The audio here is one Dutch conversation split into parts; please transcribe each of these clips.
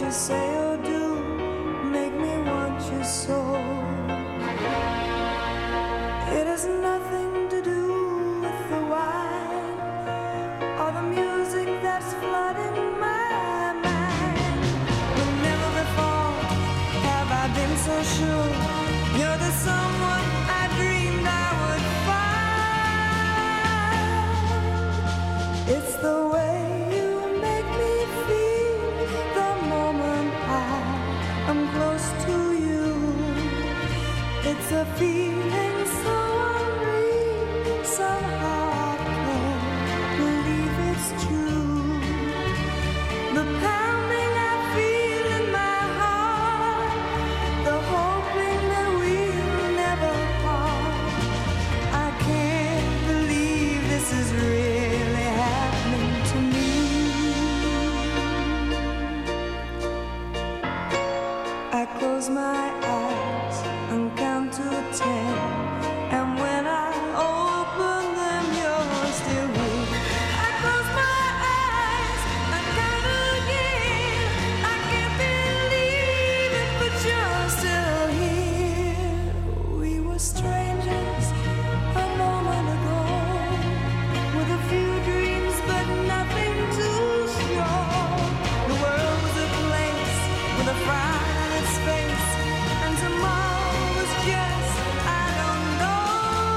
you say or do make me want you so. It has nothing to do with the wine or the music that's flooding my mind. But never before have I been so sure you're the someone I dreamed I would find. It's the way you make me feel the moment I'm close to you. It's a feeling so unreal, somehow I can't believe it's true. The pounding I feel in my heart, the hoping that we'll never part. I can't believe this is really happening to me. I close my eyes and count to 10, and when I open them, you're still here. I close my eyes and count again. I can't believe it, but you're still here. We were strangers a moment ago, with a few dreams but nothing to show. The world was a place with a frown on its face, and tomorrow was just, I don't know.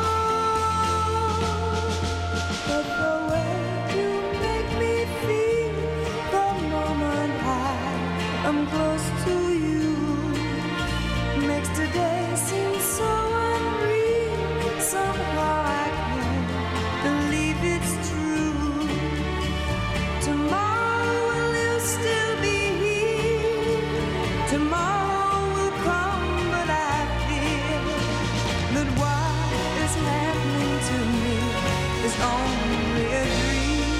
But the way you make me feel the moment I'm close to you makes today seem so unreal. Somehow I can't believe it's true. Tomorrow will you still be here? Tomorrow will come, but I fear that what is happening to me is only a dream.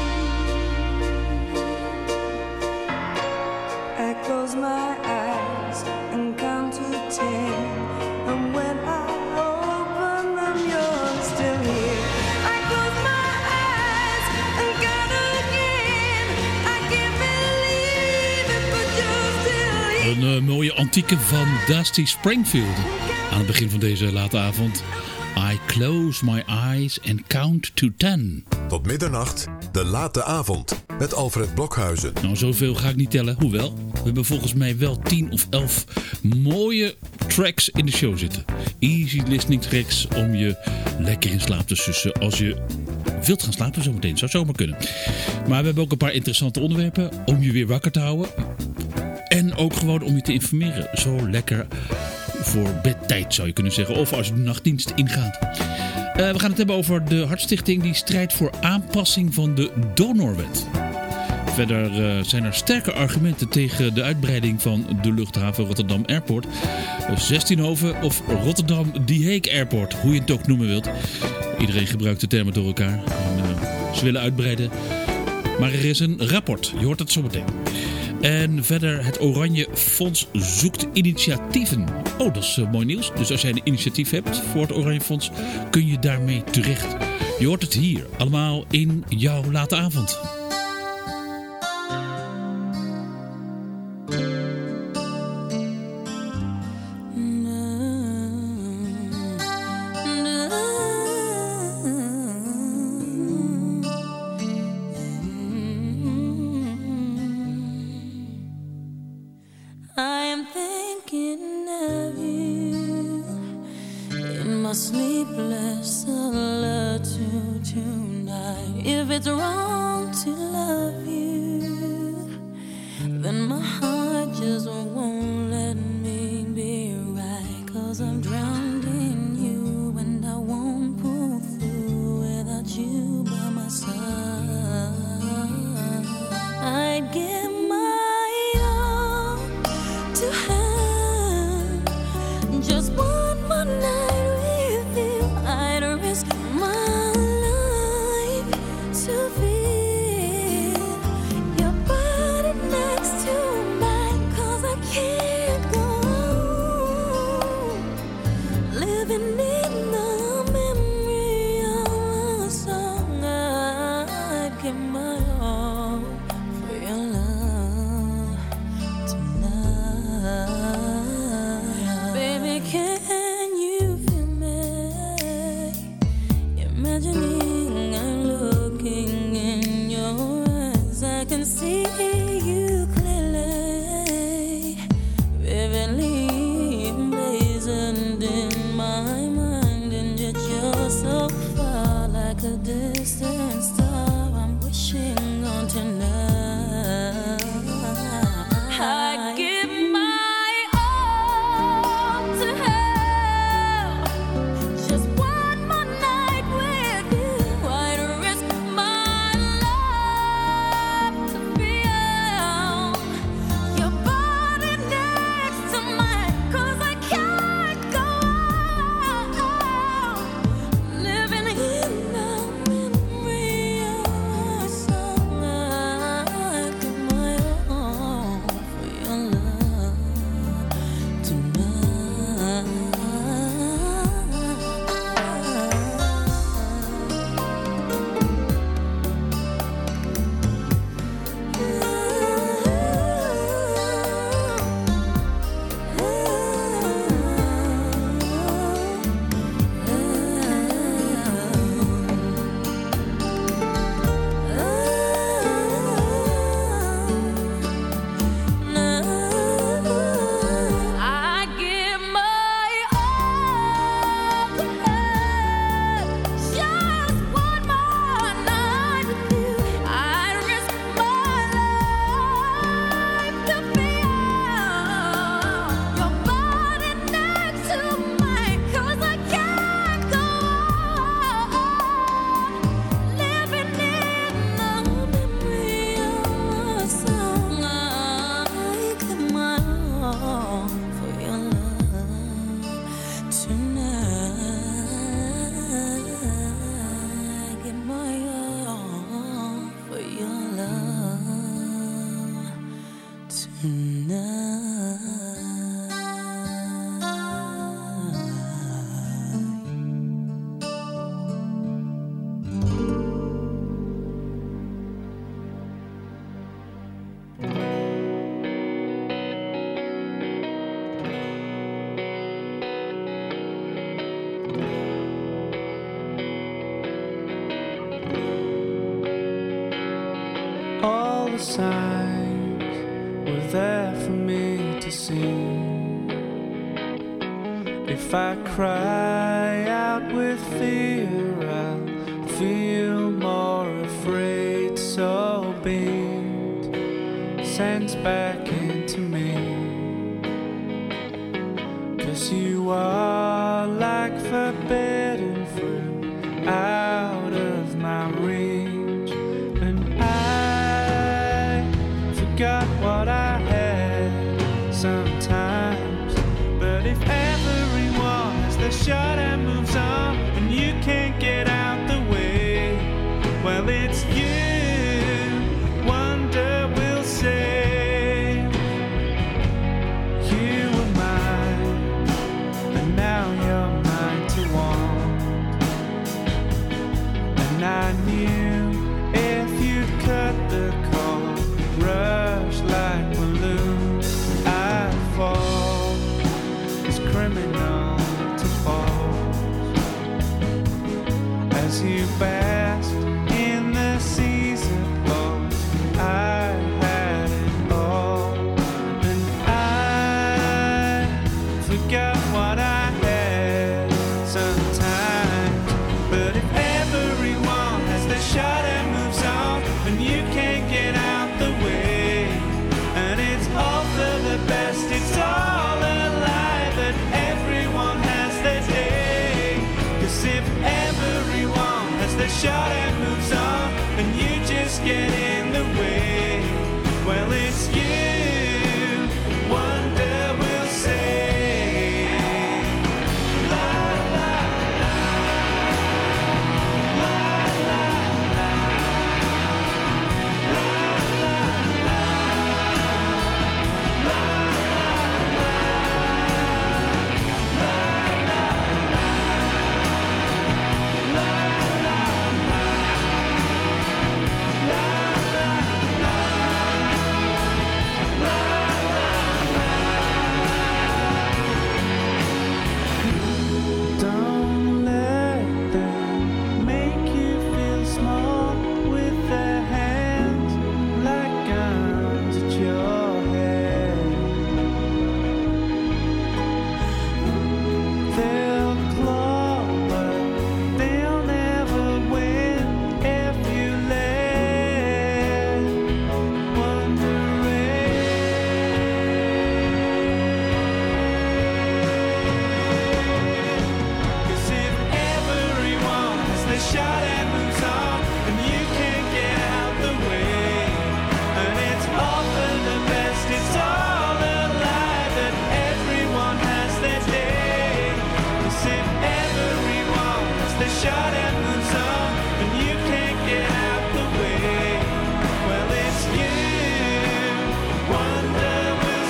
I close my eyes and count to 10, and when I open them, you're still here. I close my eyes and count again. I can't believe it, but you're still here. Een mooie antieke van Dusty Springfield. Aan het begin van deze late avond. I close my eyes and count to 10. Tot middernacht, de late avond, met Alfred Blokhuizen. Nou, zoveel ga ik niet tellen. Hoewel, we hebben volgens mij wel 10 of 11 mooie tracks in de show zitten. Easy listening tracks om je lekker in slaap te sussen. Als je wilt gaan slapen zometeen, zou zomaar kunnen. Maar we hebben ook een paar interessante onderwerpen om je weer wakker te houden. En ook gewoon om je te informeren. Zo lekker voor bedtijd zou je kunnen zeggen. Of als je de nachtdienst ingaat. We gaan het hebben over de Hartstichting die strijdt voor aanpassing van de donorwet. Verder zijn er sterke argumenten tegen de uitbreiding van de luchthaven Rotterdam Airport. 16hoven of Rotterdam Die Hague Airport, hoe je het ook noemen wilt. Iedereen gebruikt de termen door elkaar. En, ze willen uitbreiden. Maar er is een rapport, je hoort het zo meteen. En verder, het Oranje Fonds zoekt initiatieven. Oh, dat is mooi nieuws. Dus als jij een initiatief hebt voor het Oranje Fonds, kun je daarmee terecht. Je hoort het hier, allemaal in jouw late avond. Sleepless solitude tonight. If it's wrong to love you, then my heart just won't let me be right. 'Cause I'm drowned in you and I won't pull through without you by my side. I'd give my all to have just one more night. All the signs were there for me to see. If I cry out with fear, I'll feel more afraid. So be it sends back into me. 'Cause you are like forbidden fruit out of my reach. And I forgot what I had sometimes. But if everyone has their shot and moves on, and you can't get out the way, well, it's you, wonder will say. You were mine, and now you're mine to want. And I knew if you'd cut the cord, rush like balloons, I'd fall. It's criminal to pause as you basked in the seas of loss. I had it all, and I forgot what I had sometimes. But if everyone has their shot and moves on, and you can't get out the way, and it's all for the best, it's all a lie that everyone has their day. 'Cause if everyone has their shot and moves on, and you just get in the way, well, it's you, wonder will say. La la la, la la la, la la la, la la Don't let them make you feel small with their hands like guns at your head. They'll claw, but they'll never win if you let wonder reign. 'Cause if everyone has their shot and moves on, and you can't get out the way, and it's all for the best, it's all a lie that everyone has their day. 'Cause if everyone has their shot and moves on, and you can't get out the way, well, it's you, wonder will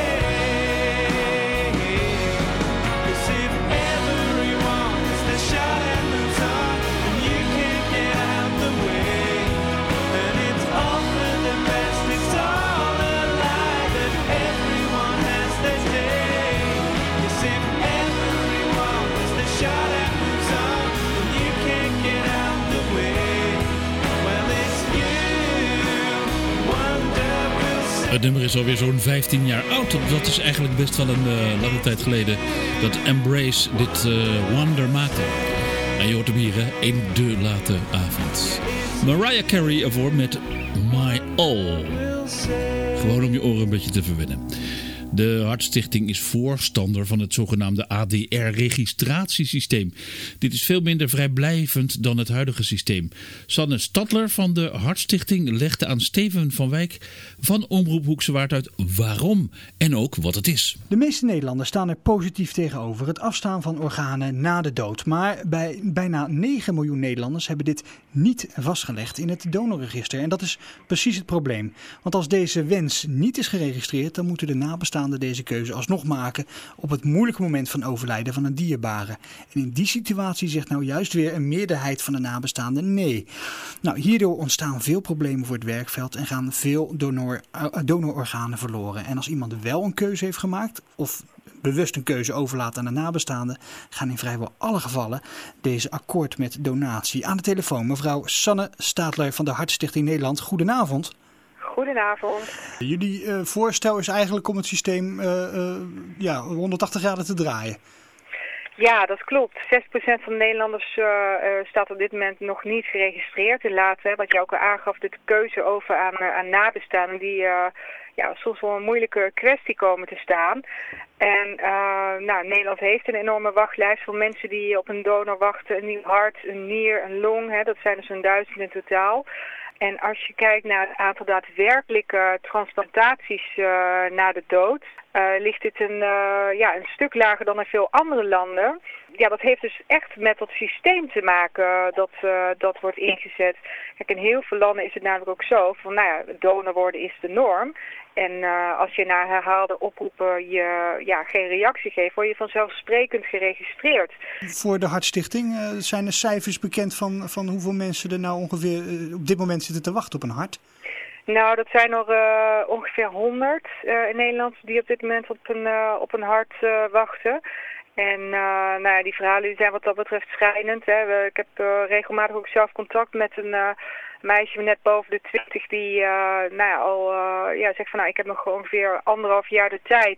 say. 'Cause if everyone has their shot and moves on, and you can't get out the way, and it's all for the best, it's all a lie that everyone has their day. 'Cause if everyone has their shot and moves on, and you can't get out the way, well, it's you, wonder will say. Het nummer is alweer zo'n 15 jaar oud. Dat is eigenlijk best wel een lange tijd geleden dat Embrace dit Wonder maakte. En je hoort hem hier hè, in de late avond. Mariah Carey ervoor met My All. Gewoon om je oren een beetje te verwennen. De Hartstichting is voorstander van het zogenaamde ADR-registratiesysteem. Dit is veel minder vrijblijvend dan het huidige systeem. Sanne Stadler van de Hartstichting legde aan Steven van Wijk van Omroep Hoekse Waard uit waarom en ook wat het is. De meeste Nederlanders staan er positief tegenover het afstaan van organen na de dood. Maar bij bijna 9 miljoen Nederlanders hebben dit niet vastgelegd in het donorregister. En dat is precies het probleem. Want als deze wens niet is geregistreerd, dan moeten de nabestaanden deze keuze alsnog maken op het moeilijke moment van overlijden van een dierbare. En in die situatie zegt nou juist weer een meerderheid van de nabestaanden nee. Nou, hierdoor ontstaan veel problemen voor het werkveld en gaan veel donororganen verloren. En als iemand wel een keuze heeft gemaakt of bewust een keuze overlaat aan de nabestaanden, gaan in vrijwel alle gevallen deze akkoord met donatie. Aan de telefoon mevrouw Sanne Stadler van de Hartstichting Nederland. Goedenavond. Goedenavond. Jullie voorstel is eigenlijk om het systeem 180 graden te draaien. Ja, dat klopt. 6% van de Nederlanders staat op dit moment nog niet geregistreerd. En later, wat je ook al aangaf, de keuze over aan nabestaanden die soms wel een moeilijke kwestie komen te staan. En Nederland heeft een enorme wachtlijst van mensen die op een donor wachten. Een nieuw hart, een nier, een long. Dat zijn er zo'n 1000 in totaal. En als je kijkt naar het aantal daadwerkelijke transplantaties na de dood, ligt dit een stuk lager dan in veel andere landen. Ja, dat heeft dus echt met dat systeem te maken dat wordt ingezet. Kijk, in heel veel landen is het namelijk ook zo van, donor worden is de norm. En als je na herhaalde oproepen geen reactie geeft, word je vanzelfsprekend geregistreerd. Voor de Hartstichting zijn er cijfers bekend van hoeveel mensen er nou ongeveer op dit moment zitten te wachten op een hart? Nou, dat zijn er ongeveer 100 in Nederland die op dit moment op een hart wachten. En die verhalen zijn wat dat betreft schrijnend. Hè. Ik heb regelmatig ook zelf contact met een meisje net boven de 20 die zegt van ik heb nog ongeveer 1,5 jaar de tijd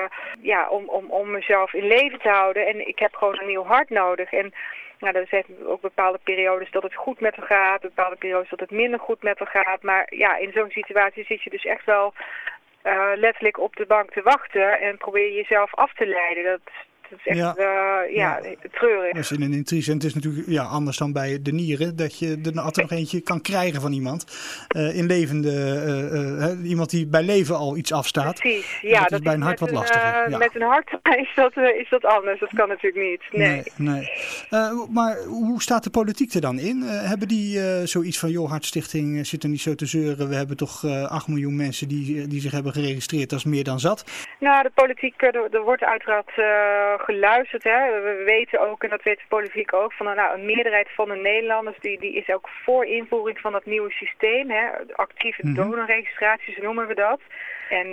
om mezelf in leven te houden. En ik heb gewoon een nieuw hart nodig. En er zijn ook bepaalde periodes dat het goed met haar gaat, bepaalde periodes dat het minder goed met haar gaat. Maar in zo'n situatie zit je dus echt wel letterlijk op de bank te wachten en probeer je jezelf af te leiden. Dat is echt treurig. Dat is in een intrigue. En het is natuurlijk anders dan bij de nieren, dat je er altijd nog eentje kan krijgen van iemand. In levende, iemand die bij leven al iets afstaat. Precies. Dat is bij een hart wat lastiger. Met een hart is dat anders. Dat kan natuurlijk niet. Nee. Maar hoe staat de politiek er dan in? Hebben die zoiets van, Hartstichting zit er niet zo te zeuren. We hebben toch 8 miljoen mensen die zich hebben geregistreerd. Dat is meer dan zat. Nou, de politiek, er wordt uiteraard geluisterd. Hè. We weten ook, en dat weet de politiek ook, van een meerderheid van de Nederlanders die is ook voor invoering van dat nieuwe systeem. Hè. Actieve donorregistraties noemen we dat. En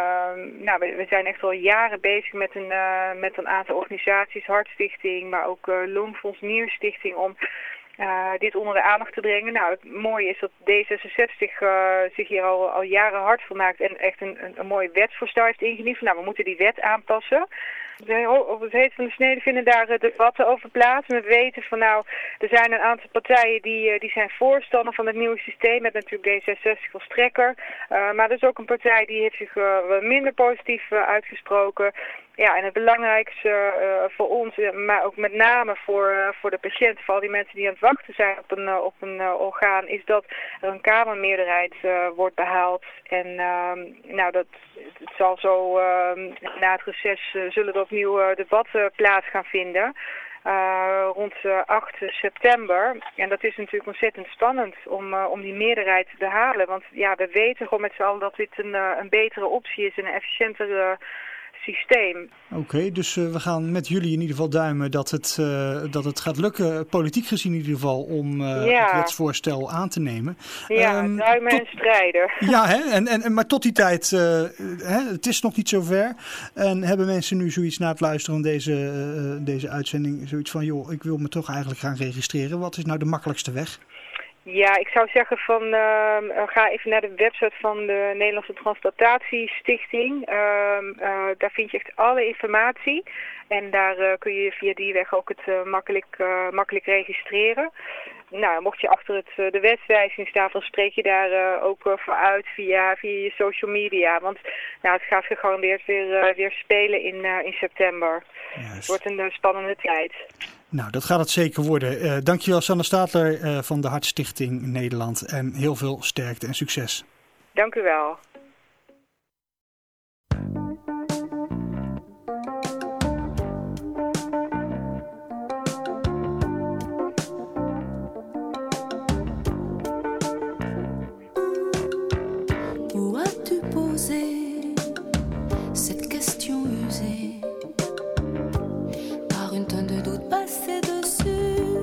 we zijn echt al jaren bezig met een aantal organisaties, Hartstichting, maar ook Longfonds, Nierstichting, om dit onder de aandacht te brengen. Nou, het mooie is dat D66 zich hier al jaren hard voor maakt en echt een mooie wetsvoorstel heeft ingediend. We moeten die wet aanpassen. Op het heet van de snede vinden daar debatten over plaats. We weten van er zijn een aantal partijen die zijn voorstander van het nieuwe systeem. Met natuurlijk D66 als trekker. Maar er is ook een partij die heeft zich wat minder positief uitgesproken. Ja, en het belangrijkste voor ons, maar ook met name voor de patiënt, voor al die mensen die aan het wachten zijn op een orgaan, is dat er een kamermeerderheid wordt behaald. En het zal zo na het reces zullen er opnieuw debatten plaats gaan vinden. Rond 8 september. En dat is natuurlijk ontzettend spannend om die meerderheid te halen. Want we weten gewoon met z'n allen dat dit een betere optie is en een efficiëntere systeem. Oké, dus we gaan met jullie in ieder geval duimen dat het gaat lukken, politiek gezien in ieder geval, om het wetsvoorstel aan te nemen. Duimen en strijden. Ja, maar tot die tijd, het is nog niet zover. En hebben mensen nu zoiets na het luisteren van deze uitzending, zoiets van, ik wil me toch eigenlijk gaan registreren. Wat is nou de makkelijkste weg? Ja, ik zou zeggen van ga even naar de website van de Nederlandse Transplantatiestichting. Daar vind je echt alle informatie. En daar kun je via die weg ook het makkelijk registreren. Nou, mocht je achter de wetswijziging staan, dan spreek je daar ook voor uit via je social media. Want het gaat gegarandeerd weer spelen in september. Juist. Het wordt een spannende tijd. Nou, dat gaat het zeker worden. Dankjewel Sanne Stadler van de Hartstichting Nederland. En heel veel sterkte en succes. Dank u wel. Où as-tu posé cette question usée par une tonne de doute passée dessus?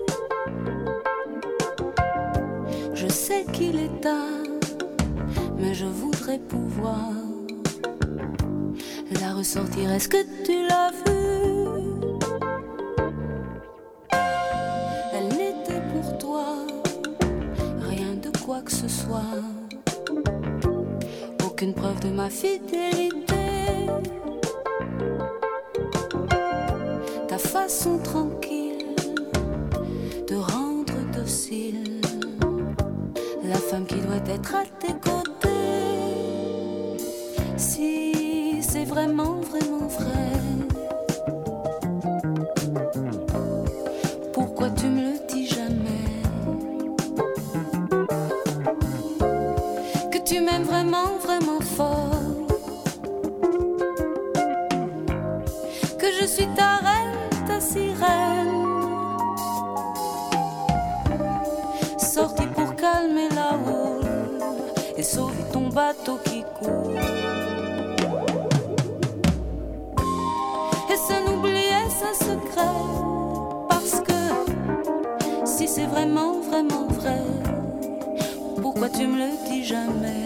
Je sais qu'il est tard, mais je voudrais pouvoir la ressortir. Est-ce que tu l'as vue? Elle n'était pour toi rien de quoi que ce soit. Aucune preuve de ma fidélité. Ta façon tranquille de rendre docile la femme qui doit être à tes côtés. Si c'est vraiment, vraiment vrai, pourquoi tu me le dis jamais? Que tu m'aimes vraiment, vraiment fort, que je suis ta reine, ta sirène, sortie pour calmer la houle et sauver ton bateau qui coule. Et sans oublier ce secret, parce que si c'est vraiment, vraiment vrai, pourquoi tu me le dis jamais?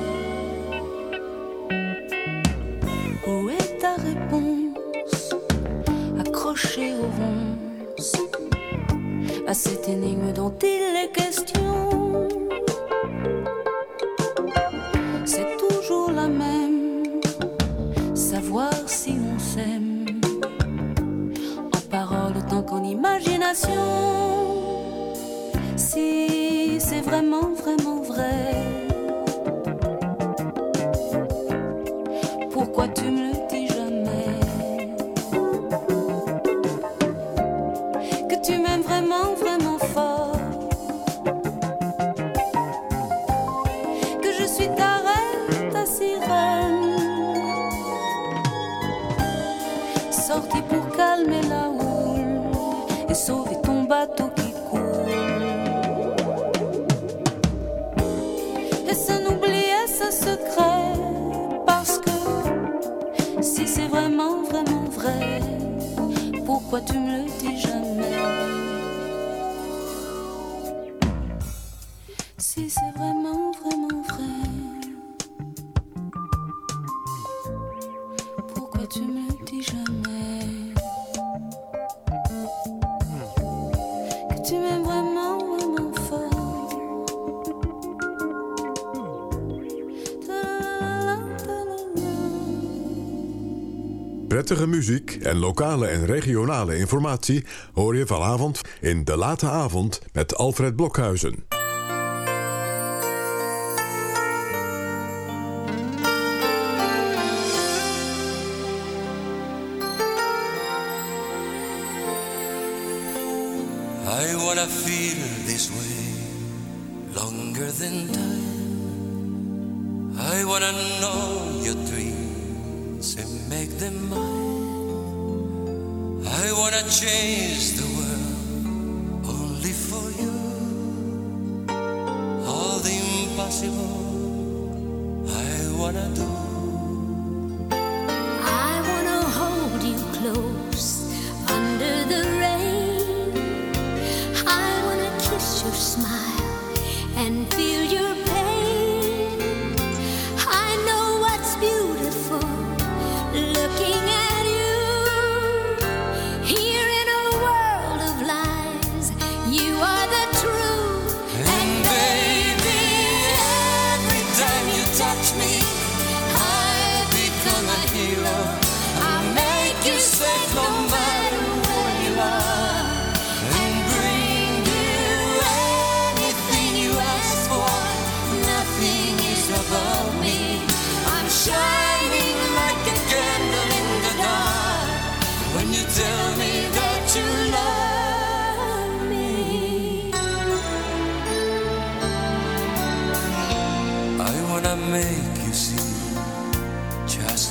Où est ta réponse, accrochée aux ronces, à cette énigme dont il est question? C'est toujours la même, savoir si on s'aime, en parole autant qu'en imagination. Si c'est vraiment, vraiment vrai, pourquoi tu me le dis jamais? Que tu m'aimes vraiment, vraiment fort, que je suis ta reine, ta sirène, sortie pour calmer la houle et sauver ton bateau qui coule. Et sans oublier ce secret, parce que si c'est vraiment, vraiment vrai, pourquoi tu me le dis jamais? Si c'est vraiment, vraiment vrai, pourquoi tu me le dis jamais? Que tu m'aimes vraiment, vraiment fort. Prettige muziek en lokale en regionale informatie hoor je vanavond in De Late Avond met Alfred Blokhuizen. I wanna feel this way longer than time. I wanna know your dreams and make them mine. I wanna change the world only for you. All the impossible I wanna do. I wanna hold you close under the rain. I wanna kiss your smile and feel your pain. I know what's beautiful looking at you here in a world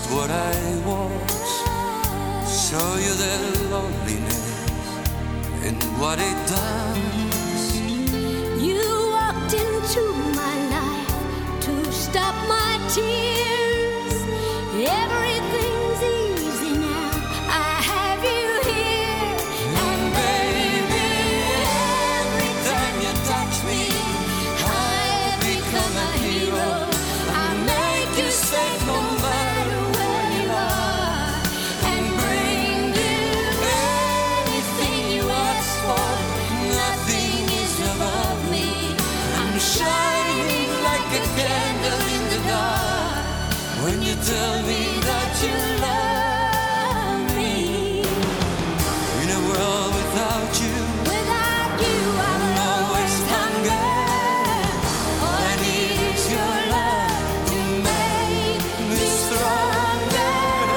what I want. Show you their loneliness and what it does. You walked into my life to stop my tears. Everything's easy now. I have you here. And baby, every time you touch me, I become a hero. I make you safe no matter where you are, and bring you anything you ask for. Nothing is above me. I'm shining like a candle in the dark when you tell me that you love me. In a world without you, Without you, I will always hunger. all I need is your love to make me stronger.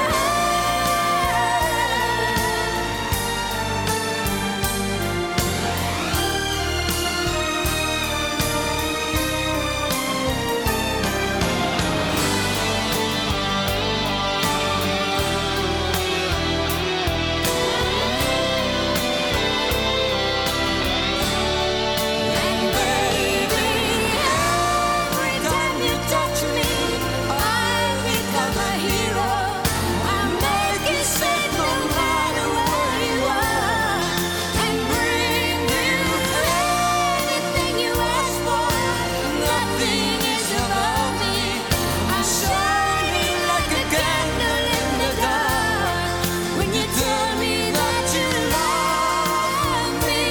And baby, every time you touch me, I become a hero. I make you safe no matter where you are, and bring you anything you ask for. Nothing is above me. I'm shining like a candle in the dark when you tell me that you love me.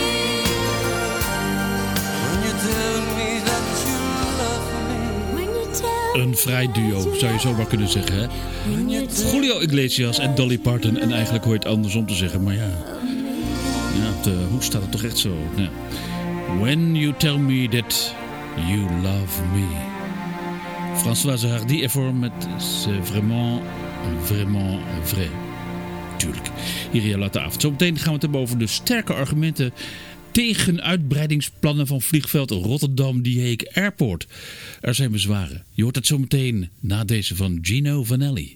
When you tell me that you love me. When you tell Een vrij duo, zou je zomaar kunnen zeggen, hè? when you tell Julio Iglesias en Dolly Parton. En eigenlijk hoor je het andersom te zeggen, maar ja. Ja, op de hoek staat het toch echt zo. Ja. When you tell me that you love me. Françoise Hardy ervoor met C'est vraiment, vraiment vrai. Tuurlijk. Hier in jouw late avond. Zometeen gaan we het hebben over de sterke argumenten tegen uitbreidingsplannen van vliegveld Rotterdam Die Hague Airport. Er zijn bezwaren. Je hoort het zometeen na deze van Gino Vanelli.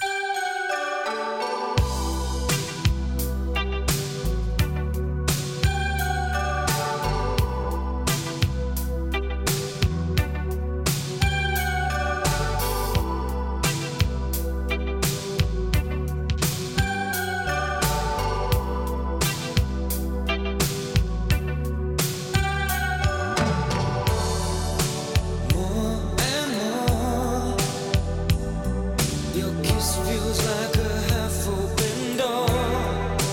Your kiss feels like a half-open door.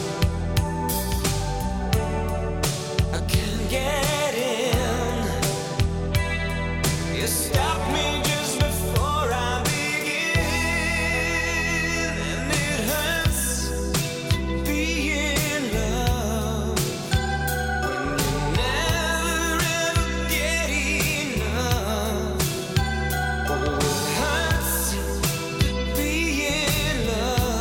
I can't get in. You stop me just before I begin, and it hurts to be in love when you never ever get enough. Oh, it hurts be in love.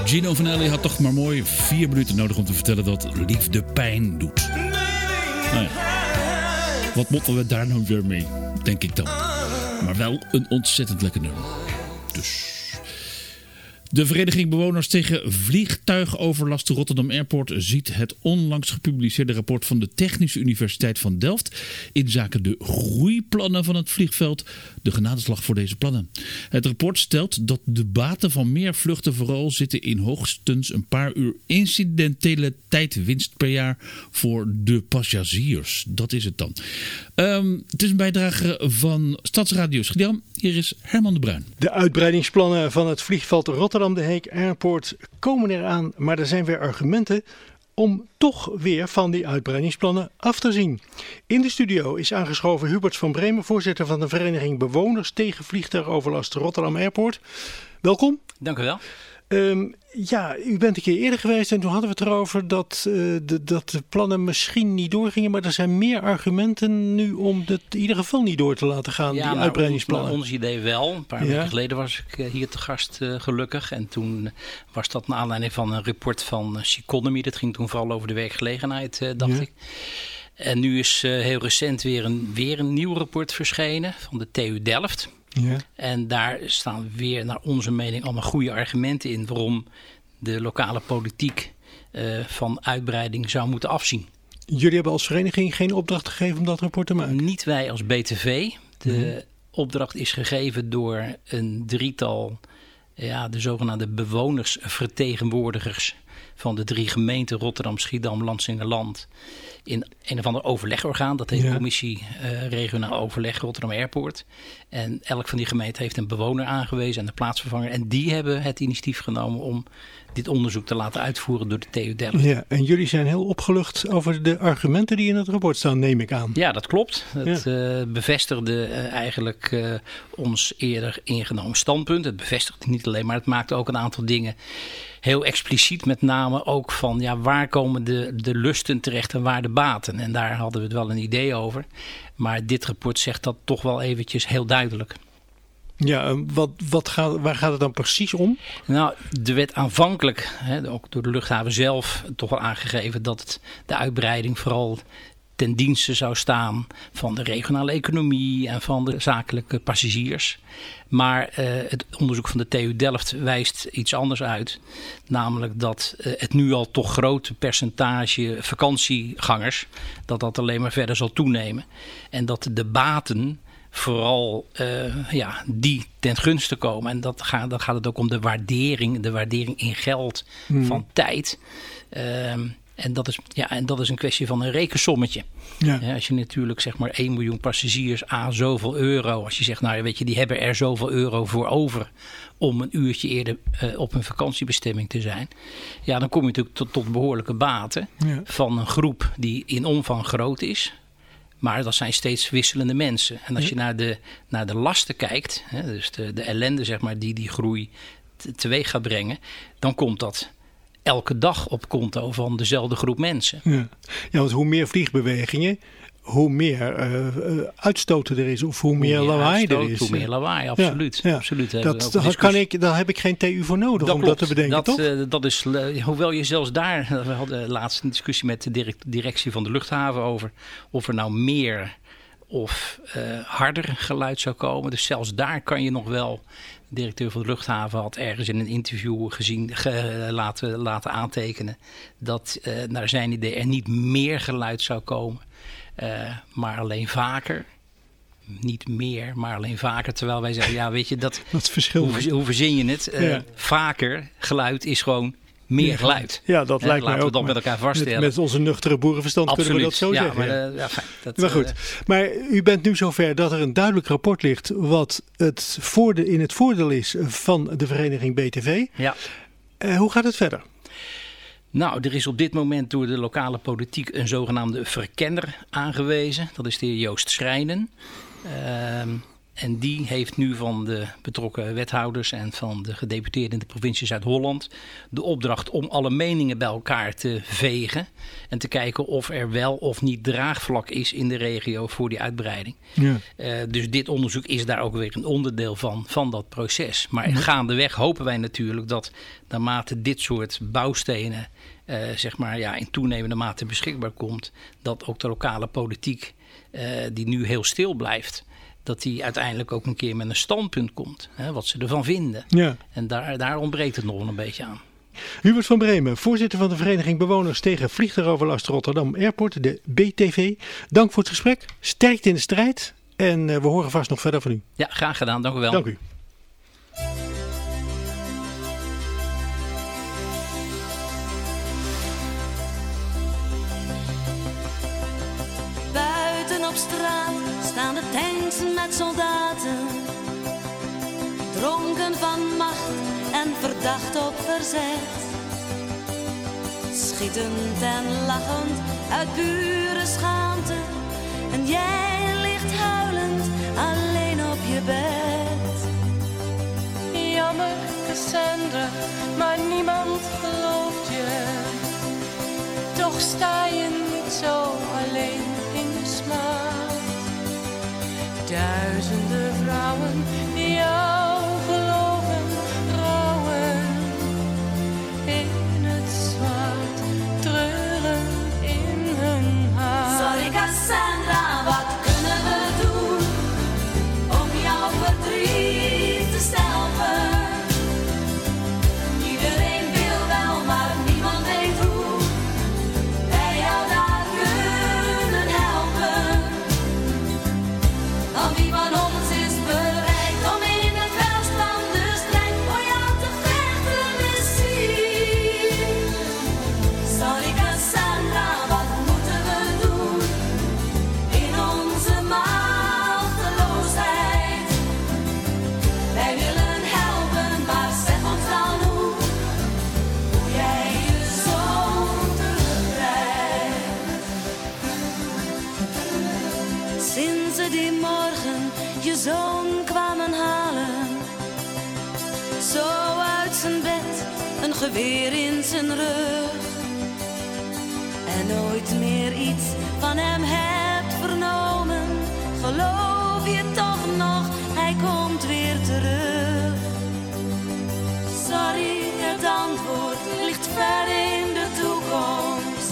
Gino Vanelli had toch maar mooi 4 minuten nodig om te vertellen dat liefde pijn doet. Nou ja, wat motten we daar nou weer mee, denk ik dan. Maar wel een ontzettend lekker nummer. Dus... De Vereniging Bewoners tegen Vliegtuigoverlast Rotterdam Airport ziet het onlangs gepubliceerde rapport van de Technische Universiteit van Delft inzake de groeiplannen van het vliegveld de genadeslag voor deze plannen. Het rapport stelt dat de baten van meer vluchten vooral zitten in hoogstens een paar uur incidentele tijdwinst per jaar voor de passagiers. Dat is het dan. Het is een bijdrage van Stadsradio Schiedam. Hier is Herman de Bruin. De uitbreidingsplannen van het vliegveld Rotterdam de Heek Airport komen eraan, maar er zijn weer argumenten om toch weer van die uitbreidingsplannen af te zien. In de studio is aangeschoven Hubert van Bremen, voorzitter van de Vereniging Bewoners tegen Vliegtuigoverlast Rotterdam Airport. Welkom. Dank u wel. Ja, u bent een keer eerder geweest en toen hadden we het erover dat de plannen misschien niet doorgingen. Maar er zijn meer argumenten nu om het in ieder geval niet door te laten gaan, die uitbreidingsplannen. Ons idee wel. Een paar weken geleden was ik hier te gast gelukkig. En toen was dat naar aanleiding van een rapport van Seconomy. Dat ging toen vooral over de werkgelegenheid, dacht ik. En nu is heel recent weer een nieuw rapport verschenen van de TU Delft. Ja. En daar staan weer naar onze mening allemaal goede argumenten in waarom de lokale politiek van uitbreiding zou moeten afzien. Jullie hebben als vereniging geen opdracht gegeven om dat rapport te maken? Niet wij als BTV. De opdracht is gegeven door een drietal, de zogenaamde bewonersvertegenwoordigers van de 3 gemeenten Rotterdam, Schiedam, Lansingerland in een of ander overlegorgaan. Dat heet Commissie Regionaal Overleg Rotterdam Airport. En elk van die gemeenten heeft een bewoner aangewezen en de plaatsvervanger. En die hebben het initiatief genomen om dit onderzoek te laten uitvoeren door de TU Delft. Ja, en jullie zijn heel opgelucht over de argumenten die in het rapport staan, neem ik aan. Ja, dat klopt. Het bevestigde eigenlijk ons eerder ingenomen standpunt. Het bevestigde niet alleen, maar het maakte ook een aantal dingen heel expliciet, met name ook van waar komen de lusten terecht en waar de baten. En daar hadden we het wel een idee over. Maar dit rapport zegt dat toch wel eventjes heel duidelijk. Ja, waar gaat het dan precies om? Nou, er werd aanvankelijk, ook door de luchthaven zelf, toch wel aangegeven dat de uitbreiding vooral ten dienste zou staan van de regionale economie en van de zakelijke passagiers. Maar het onderzoek van de TU Delft wijst iets anders uit. Namelijk dat het nu al toch grote percentage vakantiegangers, dat alleen maar verder zal toenemen. En dat de baten vooral die ten gunste komen. En dan gaat het ook om de waardering in geld van tijd. En dat is een kwestie van een rekensommetje. Ja. Als je natuurlijk zeg maar 1 miljoen passagiers aan zoveel euro. Als je zegt, die hebben er zoveel euro voor over om een uurtje eerder op een vakantiebestemming te zijn. Ja, dan kom je natuurlijk tot behoorlijke baten van een groep die in omvang groot is. Maar dat zijn steeds wisselende mensen. En als je naar de lasten kijkt, dus de ellende zeg maar, die groei teweeg gaat brengen, dan komt dat elke dag op konto van dezelfde groep mensen. Ja, want hoe meer vliegbewegingen, hoe meer uitstoten er is of hoe meer lawaai er is. Hoe meer lawaai, absoluut. Ja. Absoluut. Daar heb ik geen TU voor nodig om dat te bedenken, toch? Dat is, hoewel je zelfs daar, we hadden laatst een discussie met de directie van de luchthaven over of er nou meer of harder geluid zou komen. Dus zelfs daar kan je nog wel. De directeur van de luchthaven had ergens in een interview laten aantekenen dat naar zijn idee er niet meer geluid zou komen, maar alleen vaker. Niet meer, maar alleen vaker. Terwijl wij zeggen, weet je, dat hoe verzin je het? Vaker geluid is gewoon meer geluid. Ja, dat lijkt mij ook. Laten we dat met elkaar vaststellen. Met onze nuchtere boerenverstand kunnen we dat zo zeggen. Maar goed. Maar u bent nu zover dat er een duidelijk rapport ligt wat in het voordeel is van de vereniging BTV. Ja. Hoe gaat het verder? Nou, er is op dit moment door de lokale politiek een zogenaamde verkenner aangewezen. Dat is de heer Joost Schrijnen. En die heeft nu van de betrokken wethouders en van de gedeputeerden in de provincie Zuid-Holland de opdracht om alle meningen bij elkaar te vegen. En te kijken of er wel of niet draagvlak is in de regio voor die uitbreiding. Ja. Dus dit onderzoek is daar ook weer een onderdeel van dat proces. Maar gaandeweg hopen wij natuurlijk dat naarmate dit soort bouwstenen in toenemende mate beschikbaar komt, dat ook de lokale politiek die nu heel stil blijft, dat die uiteindelijk ook een keer met een standpunt komt. Wat ze ervan vinden. Ja. En daar ontbreekt het nog een beetje aan. Hubert van Bremen, voorzitter van de Vereniging Bewoners tegen Vliegtuigoverlast Rotterdam Airport, de BTV. Dank voor het gesprek. Sterkte in de strijd. En we horen vast nog verder van u. Ja, graag gedaan. Dank u wel. Dank u. Buiten op straat staan de tanks met soldaten, dronken van macht en verdacht op verzet. Schietend en lachend uit pure schaamte, en jij ligt huilend alleen op je bed. Jammer, Cassandra, maar niemand gelooft je. Toch sta je niet zo alleen in de smaad. Duizenden vrouwen die jou geloven, rouwen in het zwart, treuren in hun haar. Sorry Cassandra, wat kunnen we doen om jouw verdriet te stelpen? Iedereen wil wel, maar niemand weet hoe wij jou daar kunnen helpen. Want wie van ons is bereid om in het veld van de strijd voor jou te vechten misschien? Sorry Cassandra, wat moeten we doen in onze machteloosheid? Wij willen helpen, maar zeg ons dan hoe jij je zoon terugkrijgt. Sinds ze die morgen je zoon kwamen halen, zo uit zijn bed, een geweer in zijn rug, en nooit meer iets van hem hebt vernomen, geloof je toch nog, hij komt weer terug? Sorry, het antwoord ligt ver in de toekomst.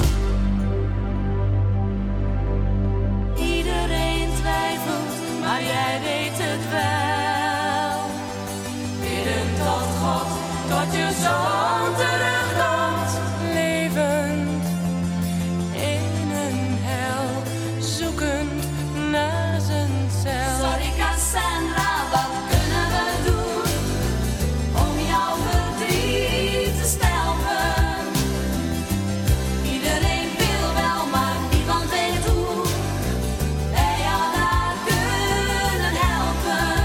Iedereen twijfelt, maar jij weet het wel. Bidden tot God, tot je zoon terugkomt, Levend in een hel, zoekend naar zijn cel. Sorry Cassandra, wat kunnen we doen om jouw verdriet te stelpen? Iedereen wil wel, maar niemand weet hoe wij jou daar kunnen helpen.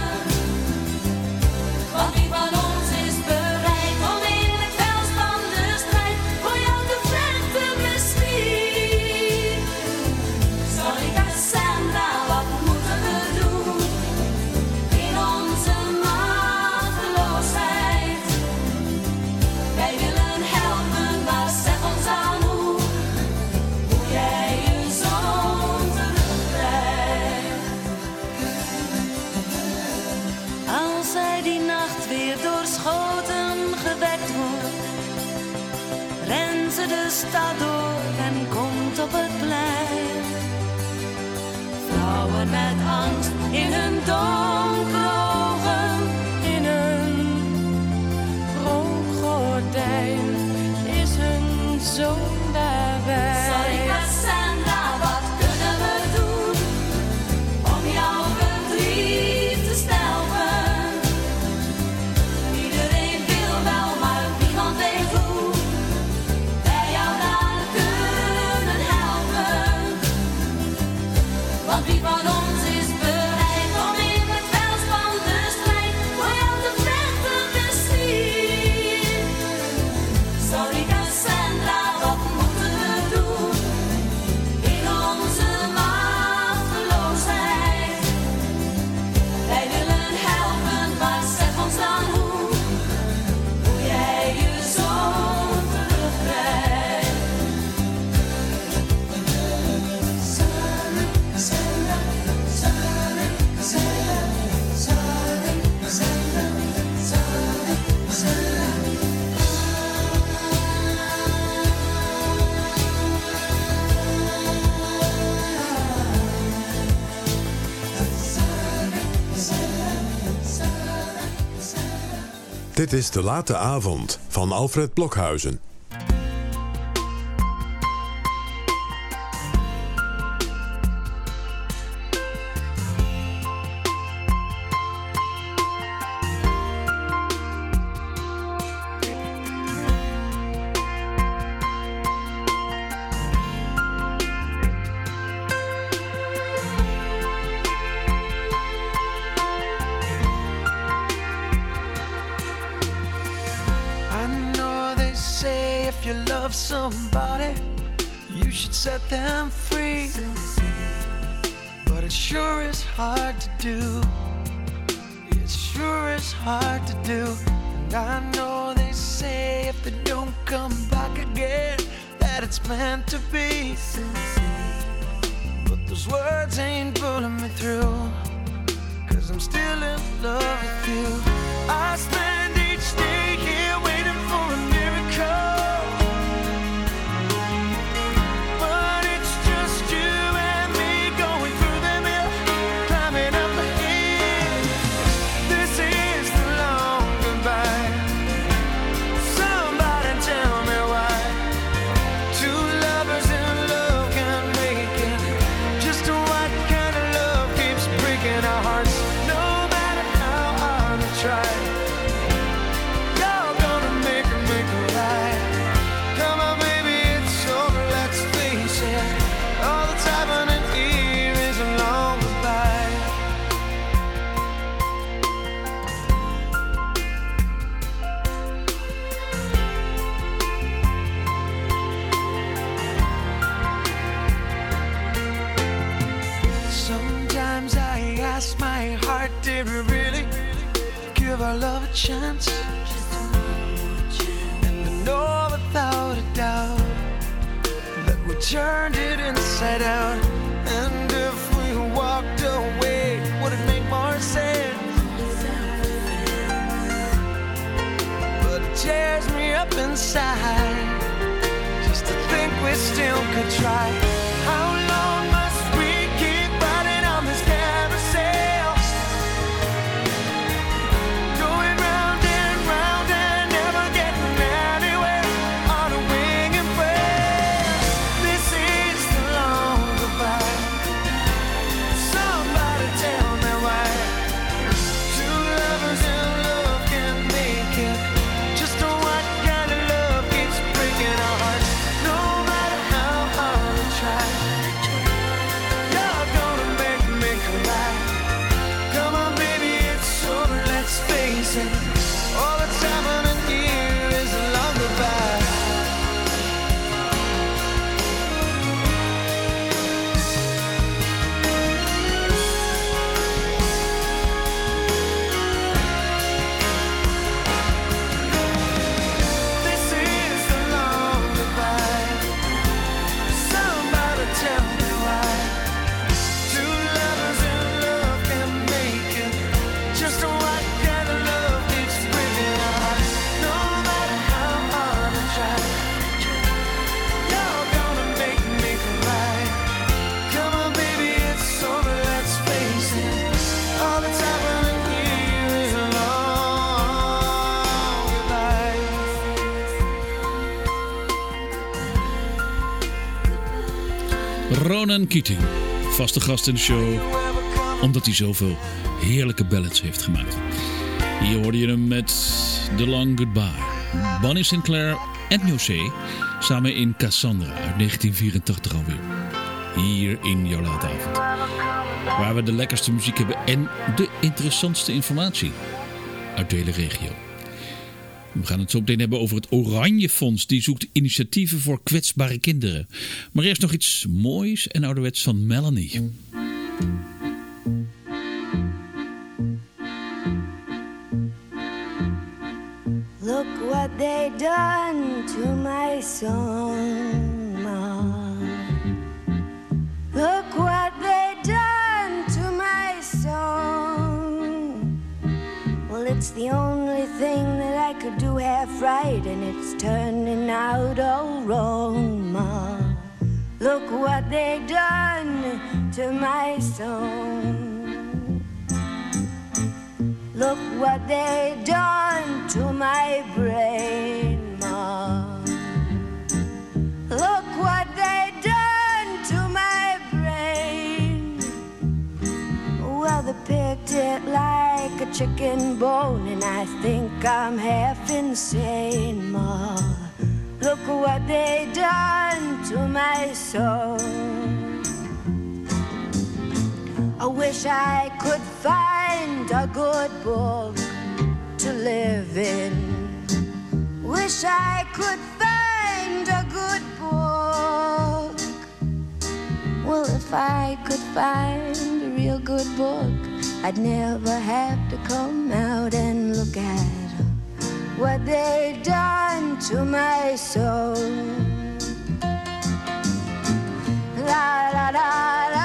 Want wie van ons is bereid om in het veld van de strijd voor jou te vechten misschien? Sorry Cassandra, wat moeten we doen in onze machteloosheid? Wij willen helpen, maar zeg ons dan hoe jij je zoon terugkrijgt. Als zij die nacht weer door schoten gewekt wordt, rent ze de stad door en komt op het plein. Vrouwen met angst in hun donkere ogen, In een rookgordijn is hun zoon daarbij. Sorry Cassandra, wat kunnen we doen om jouw verdriet te stelpen? Iedereen wil wel, maar niemand weet hoe wij jou daar kunnen helpen. Want wie van ons is bereid om in het veld van de strijd voor jou te vechten misschien? Sorry Cassandra, wat moeten we doen in onze machteloosheid? Wij willen Dit is De Late Avond van Alfred Blokhuizen. Somebody, you should set them free. But it sure is hard to do. It sure is hard to do. And I know they say if they don't come back again, that it's meant to be. But those words ain't pulling me through, 'cause I'm still in love with you. I spend each day here waiting for a miracle. Our love a chance, and I know without a doubt that we turned it inside out. And if we walked away, would it make more sense? But it tears me up inside just to think we still could try. How long must we keep riding on this carousel? All that's happening here is a lullaby. This is a lullaby. Somebody tell me why two lovers in love can make it. Just what kind of love keeps breaking our hearts? No matter how hard I try, you're gonna make me cry. Come on, baby, it's over, let's face it. All that's happening here is a long goodbye. Ronan Keating, vaste gast in de show, omdat hij zoveel heerlijke ballads heeft gemaakt. Hier hoorde je hem met The Long Goodbye. Bonnie Sinclair en José samen in Cassandra uit 1984 alweer. Hier in jouw late avond. Waar we de lekkerste muziek hebben en de interessantste informatie uit de hele regio. We gaan het zo meteen hebben over het Oranje Fonds. Die zoekt initiatieven voor kwetsbare kinderen. Maar eerst nog iets moois en ouderwets van Melanie. Look what they done to my song, Ma. Look what they done to my song. Well, it's the only thing that I could do half right, and it's turning out all wrong, Ma. Look what they done to my song. Look what they done to my my brain, Ma. Look what they done to my brain. Well, they picked it like a chicken bone, and I think I'm half insane, Ma. Look what they done to my soul. I wish I could find a good book to live in. Wish I could find a good book. Well, if I could find a real good book, I'd never have to come out and look at what they done to my soul. La la la la.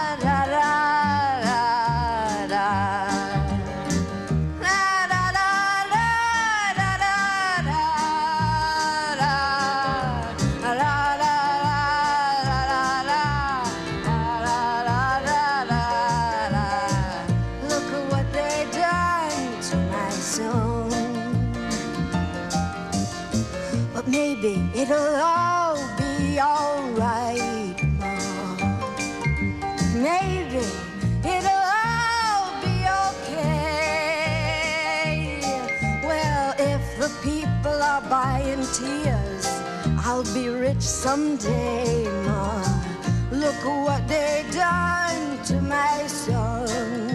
It'll all be alright, Mom. Maybe it'll all be okay. Well, if the people are buying tears, I'll be rich someday, Mom. Look what they done to my son.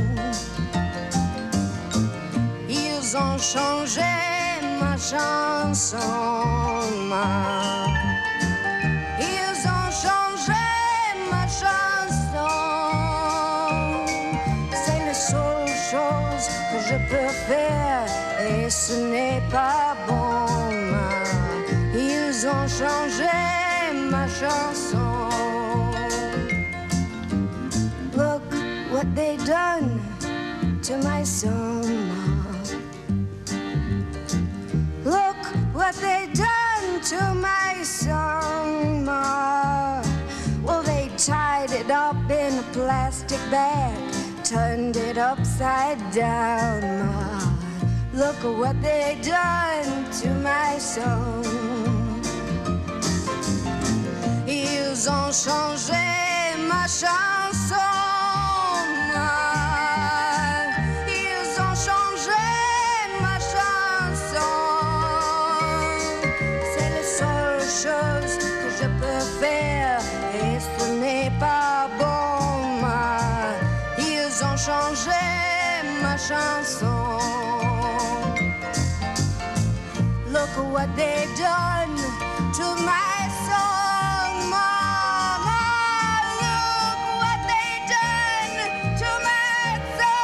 Ils ont changé ma chanson. Ils ont changé ma chanson. C'est la seule chose que je peux faire, et ce n'est pas bon. Ils ont changé ma chanson. Look what they done to my son. Look what they done to my song, Ma. Well, they tied it up in a plastic bag, turned it upside down, Ma. Look at what they done to my song. Ils ont changé ma chanson, Ma. Ils ont changé ma chanson. Chose que je peux faire, et ce n'est pas bon, Ma. Ils ont changé ma chanson. Look at what they done to my song, Mama. Look what they done to my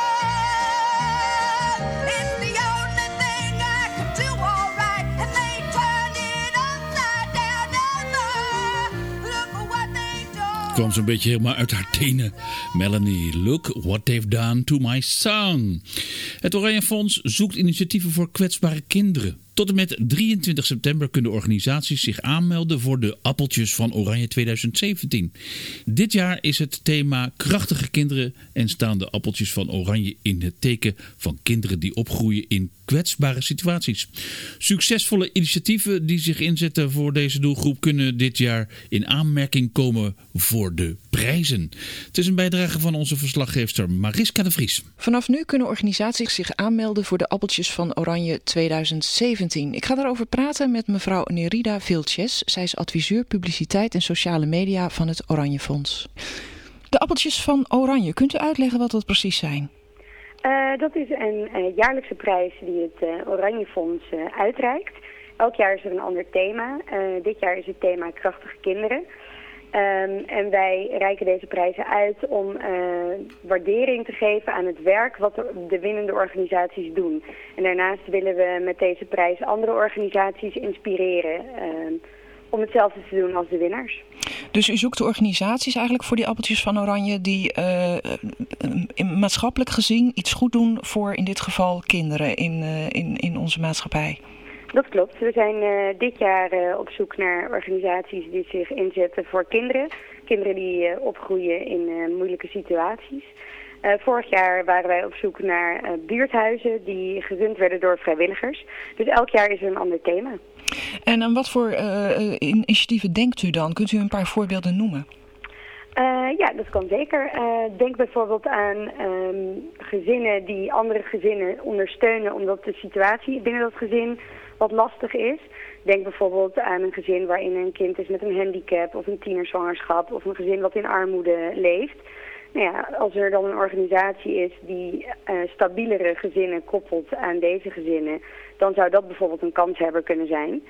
song. It's the only thing I could do all right, and they turned it upside down. Look at what they done. Kwam zo'n beetje helemaal uit haar tenen. Melanie, look what they've done to my song. Het Oranje Fonds zoekt initiatieven voor kwetsbare kinderen. Tot en met 23 september kunnen organisaties zich aanmelden voor de Appeltjes van Oranje 2017. Dit jaar is het thema krachtige kinderen en staan de Appeltjes van Oranje in het teken van kinderen die opgroeien in kwetsbare situaties. Succesvolle initiatieven die zich inzetten voor deze doelgroep kunnen dit jaar in aanmerking komen voor de prijzen. Het is een bijdrage van onze verslaggeefster Mariska de Vries. Vanaf nu kunnen organisaties zich aanmelden voor de Appeltjes van Oranje 2017. Ik ga daarover praten met mevrouw Nerida Vilches. Zij is adviseur publiciteit en sociale media van het Oranje Fonds. De Appeltjes van Oranje, kunt u uitleggen wat dat precies zijn? Dat is een jaarlijkse prijs die het Oranje Fonds uitreikt. Elk jaar is er een ander thema. Dit jaar is het thema krachtige kinderen. En wij reiken deze prijzen uit om waardering te geven aan het werk wat de winnende organisaties doen. En daarnaast willen we met deze prijs andere organisaties inspireren om hetzelfde te doen als de winnaars. Dus u zoekt de organisaties eigenlijk voor die Appeltjes van Oranje die maatschappelijk gezien iets goed doen voor in dit geval kinderen in onze maatschappij? Dat klopt. We zijn dit jaar op zoek naar organisaties die zich inzetten voor kinderen. kinderen die opgroeien in moeilijke situaties. Vorig jaar waren wij op zoek naar buurthuizen die gerund werden door vrijwilligers. Dus elk jaar is er een ander thema. En aan wat voor initiatieven denkt u dan? Kunt u een paar voorbeelden noemen? Ja, dat kan zeker. Denk bijvoorbeeld aan gezinnen die andere gezinnen ondersteunen omdat de situatie binnen dat gezin wat lastig is. Denk bijvoorbeeld aan een gezin waarin een kind is met een handicap of een tienerzwangerschap of een gezin wat in armoede leeft. Nou ja, als er dan een organisatie is die stabielere gezinnen koppelt aan deze gezinnen, dan zou dat bijvoorbeeld een kanshebber kunnen zijn.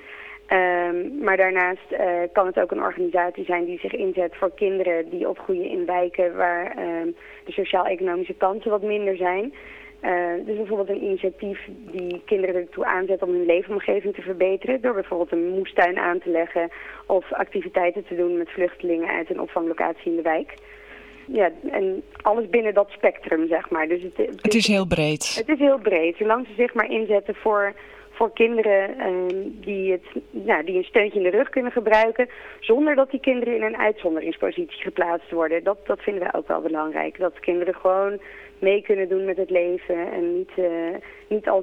Maar daarnaast kan het ook een organisatie zijn die zich inzet voor kinderen die opgroeien in wijken waar de sociaal-economische kansen wat minder zijn. Dus bijvoorbeeld een initiatief die kinderen ertoe aanzet om hun leefomgeving te verbeteren door bijvoorbeeld een moestuin aan te leggen of activiteiten te doen met vluchtelingen uit een opvanglocatie in de wijk. Ja, en alles binnen dat spectrum, zeg maar. Dus het is heel breed. Het is heel breed, zolang ze zich maar inzetten voor kinderen die een steuntje in de rug kunnen gebruiken, zonder dat die kinderen in een uitzonderingspositie geplaatst worden. Dat vinden wij ook wel belangrijk. Dat kinderen gewoon mee kunnen doen met het leven en niet als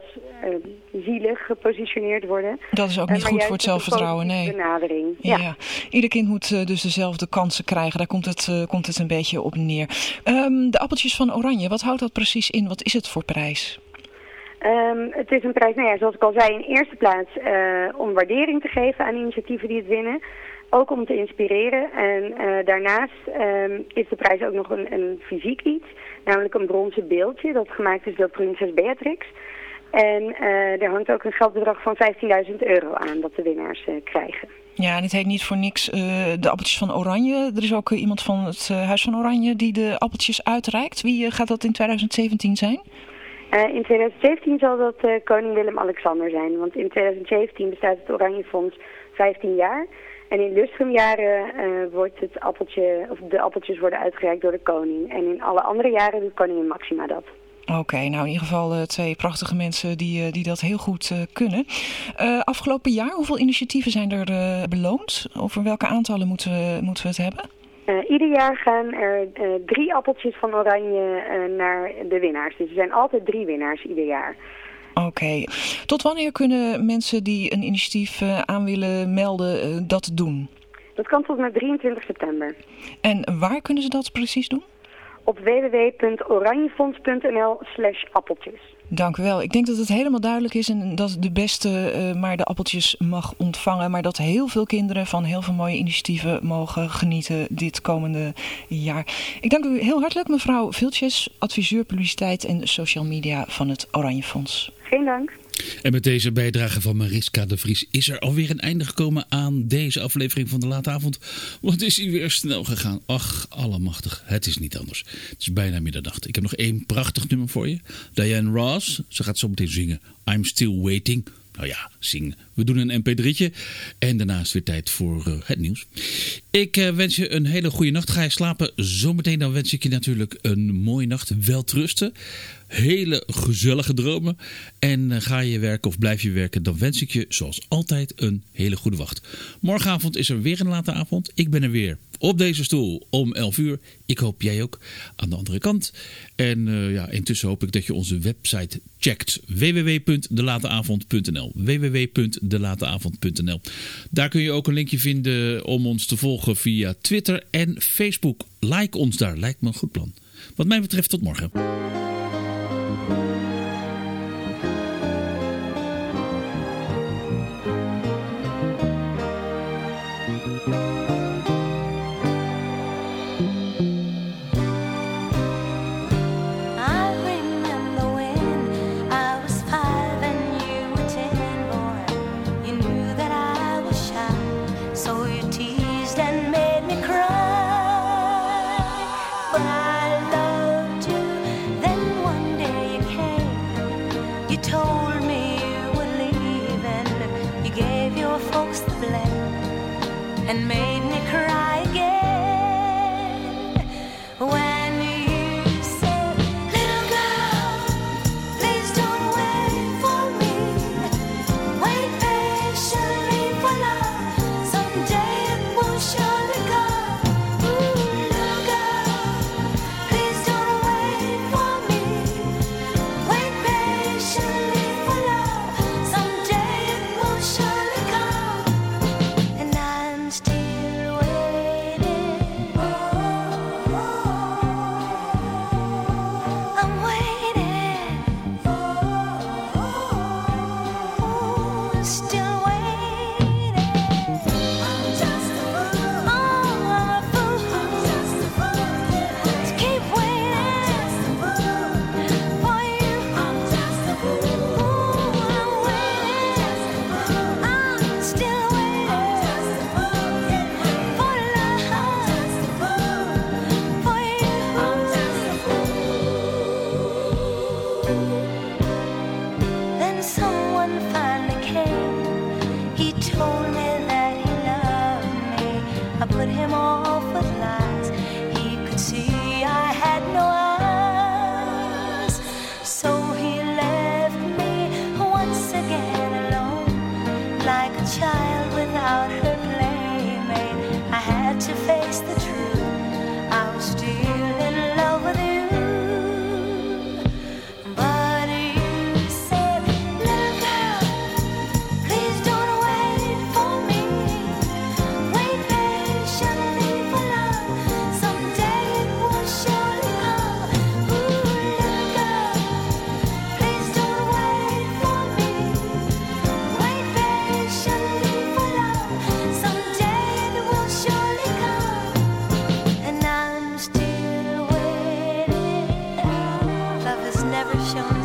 zielig gepositioneerd worden. Dat is ook niet goed voor het zelfvertrouwen, nee. Benadering. Ja. Ieder kind moet dus dezelfde kansen krijgen. Daar komt het een beetje op neer. De appeltjes van Oranje, wat houdt dat precies in? Wat is het voor prijs? Het is een prijs, zoals ik al zei, in eerste plaats om waardering te geven aan initiatieven die het winnen. Ook om te inspireren. En daarnaast is de prijs ook nog een fysiek iets. Namelijk een bronzen beeldje dat gemaakt is door prinses Beatrix. En er hangt ook een geldbedrag van €15.000 aan dat de winnaars krijgen. Ja, en het heet niet voor niks de appeltjes van Oranje. Er is ook iemand van het Huis van Oranje die de appeltjes uitreikt. Wie gaat dat in 2017 zijn? In 2017 zal dat koning Willem-Alexander zijn. Want in 2017 bestaat het Oranjefonds 15 jaar. En in lustrumjaren wordt de appeltjes worden uitgereikt door de koning. En in alle andere jaren doet koningin Maxima dat. Oké, nou in ieder geval 2 prachtige mensen die dat heel goed kunnen. Afgelopen jaar, hoeveel initiatieven zijn er beloond? Over welke aantallen moeten we het hebben? Ieder jaar gaan er 3 appeltjes van Oranje naar de winnaars. Dus er zijn altijd 3 winnaars ieder jaar. Oké. Tot wanneer kunnen mensen die een initiatief aan willen melden dat doen? Dat kan tot en met 23 september. En waar kunnen ze dat precies doen? Op www.oranjefonds.nl/appeltjes. Dank u wel. Ik denk dat het helemaal duidelijk is en dat de beste maar de appeltjes mag ontvangen. Maar dat heel veel kinderen van heel veel mooie initiatieven mogen genieten dit komende jaar. Ik dank u heel hartelijk, mevrouw Viltjes, adviseur publiciteit en social media van het Oranje Fonds. Geen dank. En met deze bijdrage van Mariska de Vries is er alweer een einde gekomen aan deze aflevering van de Late Avond. Wat is hij weer snel gegaan. Ach, allemachtig. Het is niet anders. Het is bijna middernacht. Ik heb nog 1 prachtig nummer voor je. Diane Ross. Ze gaat zo meteen zingen. I'm Still Waiting. Nou ja, zingen. We doen een mp3'tje. En daarna is weer tijd voor het nieuws. Ik wens je een hele goede nacht. Ga je slapen? Zometeen dan wens ik je natuurlijk een mooie nacht. Welterusten. Hele gezellige dromen. En ga je werken of blijf je werken, dan wens ik je zoals altijd een hele goede wacht. Morgenavond is er weer een late avond. Ik ben er weer op deze stoel om 11 uur. Ik hoop jij ook aan de andere kant. En intussen hoop ik dat je onze website checkt. www.delateavond.nl www.delateavond.nl. Daar kun je ook een linkje vinden om ons te volgen via Twitter en Facebook. Like ons daar, lijkt me een goed plan. Wat mij betreft tot morgen. And made me cry again when you said, little girl, please don't wait for me. Wait patiently for love. Someday it will surely come. Ooh. shall